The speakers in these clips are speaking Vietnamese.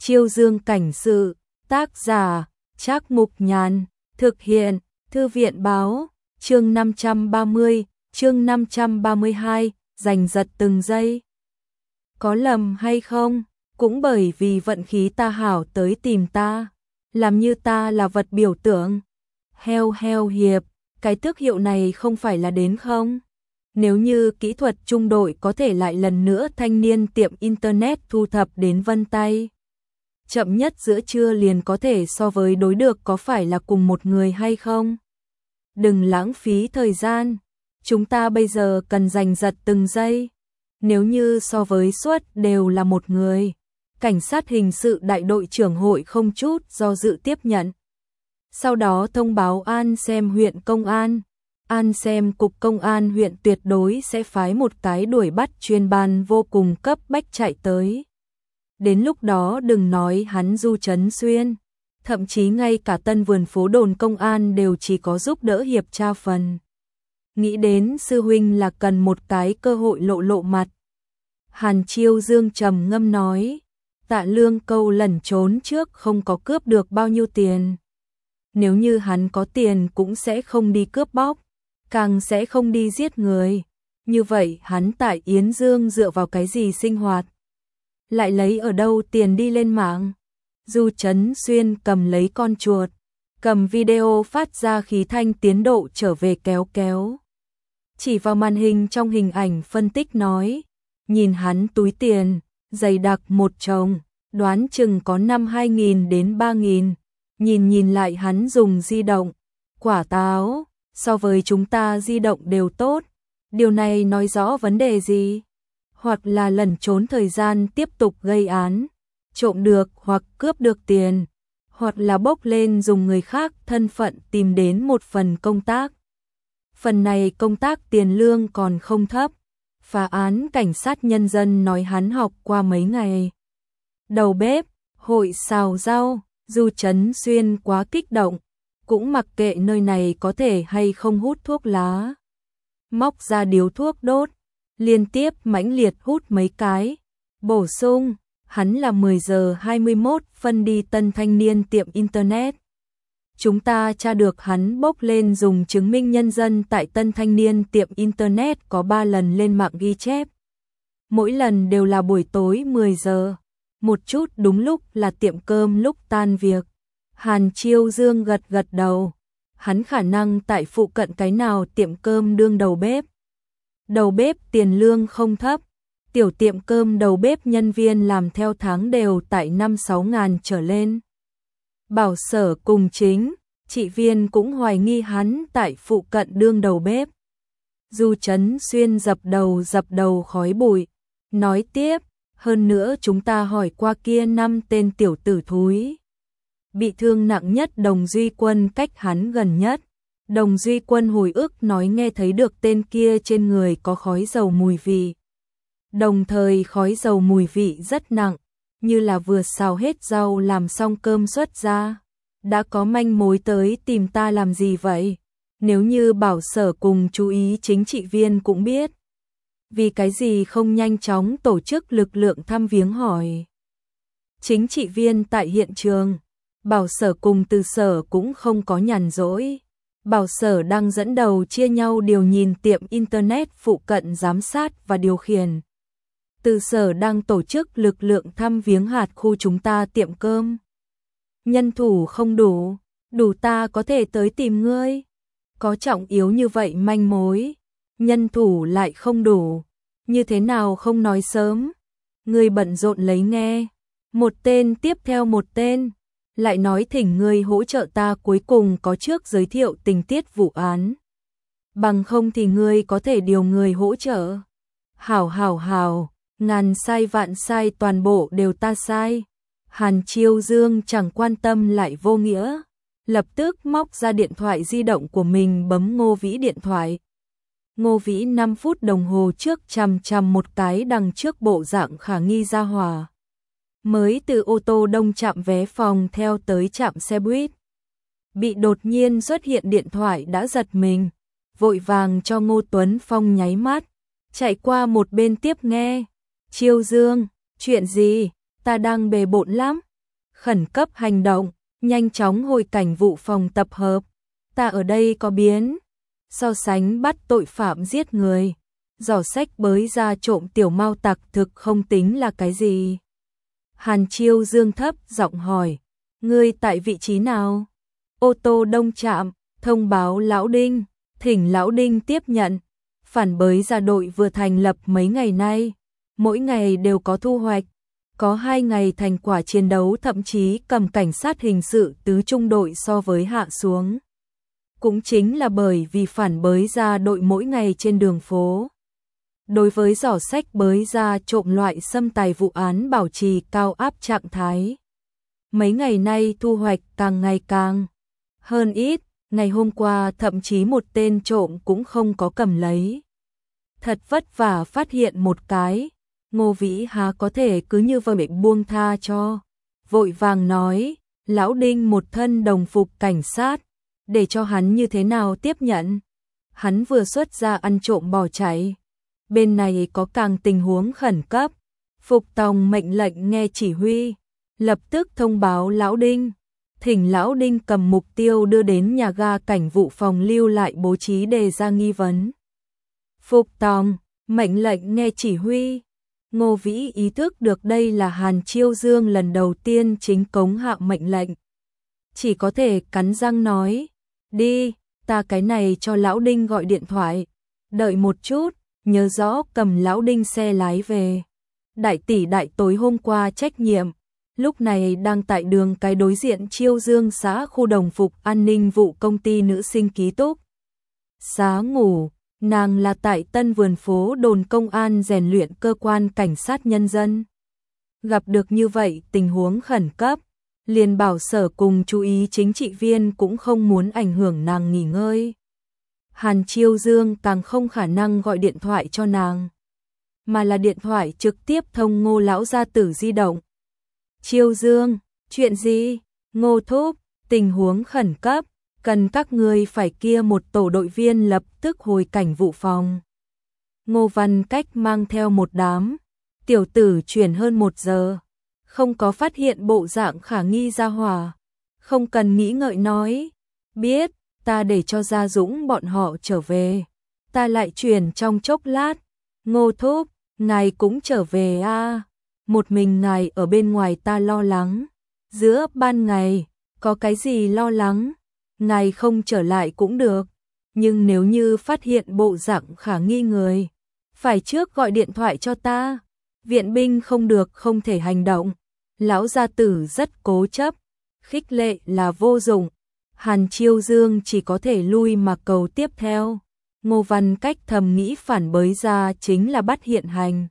Chiêu Dương cảnh sự, tác giả, Trác Mục Nhàn, thực hiện, Thư viện báo, chương 530, chương 532, giành giật từng giây. Có lầm hay không? Cũng bởi vì vận khí ta hảo tới tìm ta, làm như ta là vật biểu tượng. Heo hiệp, cái tước hiệu này không phải là đến không? Nếu như kỹ thuật trung đội có thể lại lần nữa thanh niên tiệm internet thu thập đến vân tay. Chậm nhất giữa trưa liền có thể so với đối được có phải là cùng một người hay không? Đừng lãng phí thời gian, chúng ta bây giờ cần giành giật từng giây. Nếu như so với suất đều là một người, cảnh sát hình sự đại đội trưởng hội không chút do dự tiếp nhận. Sau đó thông báo An Xem huyện công an. An Xem cục công an huyện tuyệt đối sẽ phái một cái đuổi bắt chuyên ban vô cùng cấp bách chạy tới. Đến lúc đó đừng nói hắn Du Trấn Xuyên, thậm chí ngay cả Tân Vườn phố đồn công an đều chỉ có giúp đỡ hiệp tra phần. Nghĩ đến sư huynh là cần một cái cơ hội lộ mặt. Hàn Chiêu Dương trầm ngâm nói, Tạ Lương Câu lẩn trốn trước không có cướp được bao nhiêu tiền. Nếu như hắn có tiền cũng sẽ không đi cướp bóc, càng sẽ không đi giết người. Như vậy hắn tại Yến Dương dựa vào cái gì sinh hoạt? Lại lấy ở đâu tiền đi lên mạng? Du Trấn Xuyên cầm lấy con chuột, cầm video phát ra khí thanh tiến độ trở về kéo. Chỉ vào màn hình trong hình ảnh phân tích nói, nhìn hắn túi tiền, dày đặc một chồng, đoán chừng có năm 2.000 đến 3.000. Nhìn lại hắn dùng di động, quả táo, so với chúng ta di động đều tốt. Điều này nói rõ vấn đề gì? Hoặc là lẩn trốn thời gian tiếp tục gây án, trộm được hoặc cướp được tiền, hoặc là bốc lên dùng người khác thân phận tìm đến một phần công tác. Phần này công tác tiền lương còn không thấp. Phá án cảnh sát nhân dân nói hắn học qua mấy ngày. Đầu bếp, hội xào rau. Du Trấn Xuyên quá kích động, cũng mặc kệ nơi này có thể hay không hút thuốc lá. Móc ra điếu thuốc đốt, liên tiếp mãnh liệt hút mấy cái. Bổ sung, hắn là 10 giờ 21 phân đi Tân Thanh Niên tiệm internet. Chúng ta tra được hắn bốc lên dùng chứng minh nhân dân tại Tân Thanh Niên tiệm internet có 3 lần lên mạng ghi chép. Mỗi lần đều là buổi tối 10 giờ. Một chút đúng lúc là tiệm cơm lúc tan việc. Hàn Chiêu Dương gật đầu. Hắn khả năng tại phụ cận cái nào tiệm cơm đương đầu bếp. Đầu bếp tiền lương không thấp. Tiểu tiệm cơm đầu bếp nhân viên làm theo tháng đều tại 5-6 ngàn trở lên. Bảo Sở cùng chính, chị Viên cũng hoài nghi hắn tại phụ cận đương đầu bếp. Du Trấn Xuyên dập đầu khói bụi. Nói tiếp. Hơn nữa chúng ta hỏi qua kia 5 tên tiểu tử thúi. Bị thương nặng nhất Đồng Duy Quân cách hắn gần nhất. Đồng Duy Quân hồi ức nói nghe thấy được tên kia trên người có khói dầu mùi vị. Đồng thời khói dầu mùi vị rất nặng, như là vừa xào hết rau làm xong cơm xuất ra. Đã có manh mối tới tìm ta làm gì vậy? Nếu như Bảo Sở cùng chú ý chính trị viên cũng biết. Vì cái gì không nhanh chóng tổ chức lực lượng thăm viếng hỏi. Chính trị viên tại hiện trường, Bảo Sở cùng Từ Sở cũng không có nhàn rỗi. Bảo Sở đang dẫn đầu chia nhau điều nhìn tiệm internet phụ cận giám sát và điều khiển. Từ Sở đang tổ chức lực lượng thăm viếng hạt khu chúng ta tiệm cơm. Nhân thủ không đủ, đủ ta có thể tới tìm ngươi. Có trọng yếu như vậy manh mối. Nhân thủ lại không đủ, như thế nào không nói sớm? Ngươi bận rộn lấy nghe, một tên tiếp theo một tên, lại nói thỉnh ngươi hỗ trợ ta cuối cùng có trước giới thiệu tình tiết vụ án. Bằng không thì ngươi có thể điều người hỗ trợ. Hảo, ngàn sai vạn sai toàn bộ đều ta sai. Hàn Chiêu Dương chẳng quan tâm lại vô nghĩa, lập tức móc ra điện thoại di động của mình bấm Ngô Vĩ điện thoại. Ngô Vĩ 5 phút đồng hồ trước chằm một cái đằng trước bộ dạng khả nghi ra hỏa. Mới từ ô tô đông trạm vé phòng theo tới trạm xe buýt. Bị đột nhiên xuất hiện điện thoại đã giật mình, vội vàng cho Ngô Tuấn Phong nháy mắt, chạy qua một bên tiếp nghe. Chiêu Dương, chuyện gì? Ta đang bề bộn lắm. khẩn cấp hành động, nhanh chóng hồi cảnh vụ phòng tập hợp. Ta ở đây có biến. So sánh bắt tội phạm giết người. Giỏ sách bới ra trộm tiểu mao tặc thực không tính là cái gì. Hàn Chiêu Dương thấp giọng hỏi. Ngươi tại vị trí nào? Ô tô đông trạm, thông báo Lão Đinh, thỉnh Lão Đinh tiếp nhận. Phản bới ra đội vừa thành lập mấy ngày nay. Mỗi ngày đều có thu hoạch. Có 2 ngày thành quả chiến đấu thậm chí cầm cảnh sát hình sự tứ trung đội so với hạ xuống. Cũng chính là bởi vì phản bới ra đội mỗi ngày trên đường phố. Đối với giỏ sách bới ra trộm loại xâm tài vụ án bảo trì cao áp trạng thái. Mấy ngày nay thu hoạch càng ngày càng hơn ít, ngày hôm qua thậm chí một tên trộm cũng không có cầm lấy. Thật vất vả phát hiện một cái, Ngô Vĩ há có thể cứ như vậy buông tha cho. Vội vàng nói, Lão Đinh một thân đồng phục cảnh sát, để cho hắn như thế nào tiếp nhận. Hắn vừa xuất ra ăn trộm bỏ chạy. Bên này có càng tình huống khẩn cấp. Phục tòng mệnh lệnh nghe chỉ huy. Lập tức thông báo Lão Đinh. Thỉnh Lão Đinh cầm mục tiêu đưa đến nhà ga cảnh vụ phòng lưu lại bố trí đề ra nghi vấn. Phục tòng, mệnh lệnh nghe chỉ huy. Ngô Vĩ ý thức được đây là Hàn Chiêu Dương lần đầu tiên chính cống hạ mệnh lệnh. Chỉ có thể cắn răng nói. Đi, ta cái này cho Lão Đinh gọi điện thoại. Đợi một chút, nhớ rõ cầm Lão Đinh xe lái về. Đại tỷ đại tối hôm qua trách nhiệm. Lúc này đang tại đường cái đối diện Chiêu Dương xã khu đồng phục an ninh vụ công ty nữ sinh ký túc. Xá ngủ, nàng là tại Tân Vườn phố đồn công an rèn luyện cơ quan cảnh sát nhân dân. Gặp được như vậy tình huống khẩn cấp, liền bảo sở cùng chú ý chính trị viên cũng không muốn ảnh hưởng nàng nghỉ ngơi. Hàn Chiêu Dương càng không khả năng gọi điện thoại cho nàng, mà là điện thoại trực tiếp thông Ngô lão gia tử di động. Chiêu Dương, chuyện gì? Ngô thúc, tình huống khẩn cấp, cần các ngươi phải kia một tổ đội viên lập tức hồi cảnh vụ phòng. Ngô Văn Cách mang theo một đám tiểu tử chuyển hơn 1 giờ, không có phát hiện bộ dạng khả nghi ra hỏa, không cần nghĩ ngợi nói, biết, ta để cho Gia Dũng bọn họ trở về, ta lại chuyển trong chốc lát. Ngô thúc, ngài cũng trở về a? Một mình ngài ở bên ngoài ta lo lắng. Giữa ban ngày, có cái gì lo lắng? Ngài không trở lại cũng được, nhưng nếu như phát hiện bộ dạng khả nghi người, phải trước gọi điện thoại cho ta. Viện binh không được không thể hành động. Lão gia tử rất cố chấp, khích lệ là vô dụng. Hàn Chiêu Dương chỉ có thể lui mà cầu tiếp theo. Ngô Văn Cách thầm nghĩ phản bới ra chính là bắt hiện hành.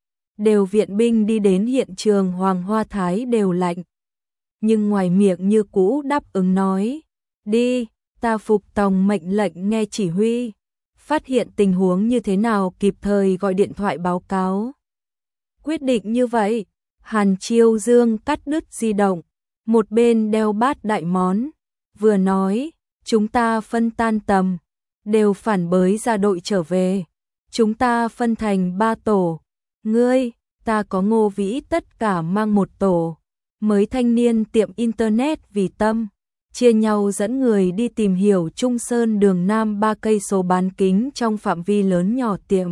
Đều viện binh đi đến hiện trường Hoàng Hoa Thái đều lạnh. Nhưng ngoài miệng như cũ đáp ứng nói. Đi, ta phục tòng mệnh lệnh nghe chỉ huy. Phát hiện tình huống như thế nào kịp thời gọi điện thoại báo cáo. Quyết định như vậy, Hàn Chiêu Dương cắt đứt di động. Một bên đeo bát đại món. Vừa nói, chúng ta phân tan tầm. Đều phản bới ra đội trở về. Chúng ta phân thành 3 tổ. Ngươi, ta có Ngô Vĩ tất cả mang 1 tổ. Mới thanh niên tiệm internet vì tâm. Chia nhau dẫn người đi tìm hiểu Trung Sơn đường Nam 3 cây số bán kính trong phạm vi lớn nhỏ tiệm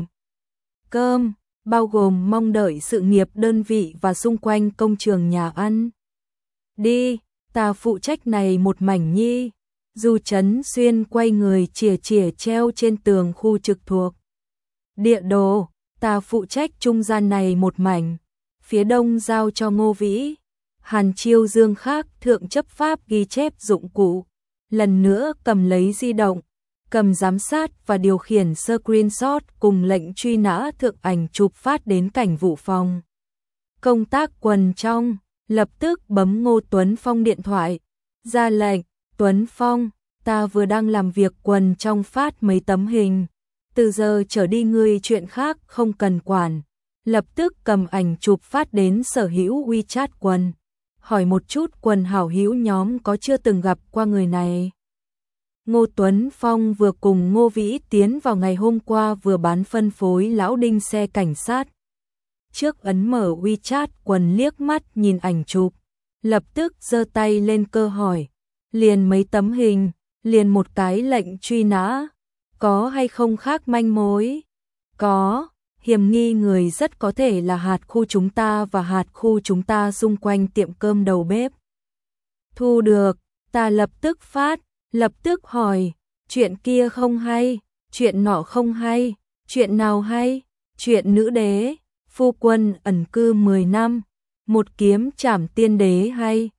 cơm, bao gồm mong đợi sự nghiệp đơn vị và xung quanh công trường nhà ăn. Đi, ta phụ trách này một mảnh nhi. Du Trấn Xuyên quay người chìa chìa treo trên tường khu trực thuộc. Địa đồ, ta phụ trách trung gian này một mảnh. Phía đông giao cho Ngô Vĩ. Hàn Chiêu Dương khác thượng chấp pháp ghi chép dụng cụ. Lần nữa cầm lấy di động, cầm giám sát và điều khiển screenshot cùng lệnh truy nã thượng ảnh chụp phát đến cảnh vụ phòng. Công tác quần trong, lập tức bấm Ngô Tuấn Phong điện thoại. Ra lệnh, Tuấn Phong, ta vừa đang làm việc quần trong phát mấy tấm hình. Từ giờ trở đi ngươi chuyện khác không cần quản. Lập tức cầm ảnh chụp phát đến sở hữu WeChat quần. Hỏi một chút quần hảo hữu nhóm có chưa từng gặp qua người này. Ngô Tuấn Phong vừa cùng Ngô Vĩ tiến vào ngày hôm qua vừa bán phân phối Lão Đinh xe cảnh sát. Trước ấn mở WeChat quần liếc mắt nhìn ảnh chụp. lập tức giơ tay lên cơ hỏi, liền mấy tấm hình, liền một cái lệnh truy nã, có hay không khác manh mối? Có, hiểm nghi người rất có thể là hạt khu chúng ta và hạt khu chúng ta xung quanh tiệm cơm đầu bếp. Thu được, ta lập tức phát, lập tức hỏi, chuyện kia không hay, chuyện nọ không hay, chuyện nào hay, chuyện nữ đế, phu quân ẩn cư 10 năm, một kiếm trảm tiên đế hay.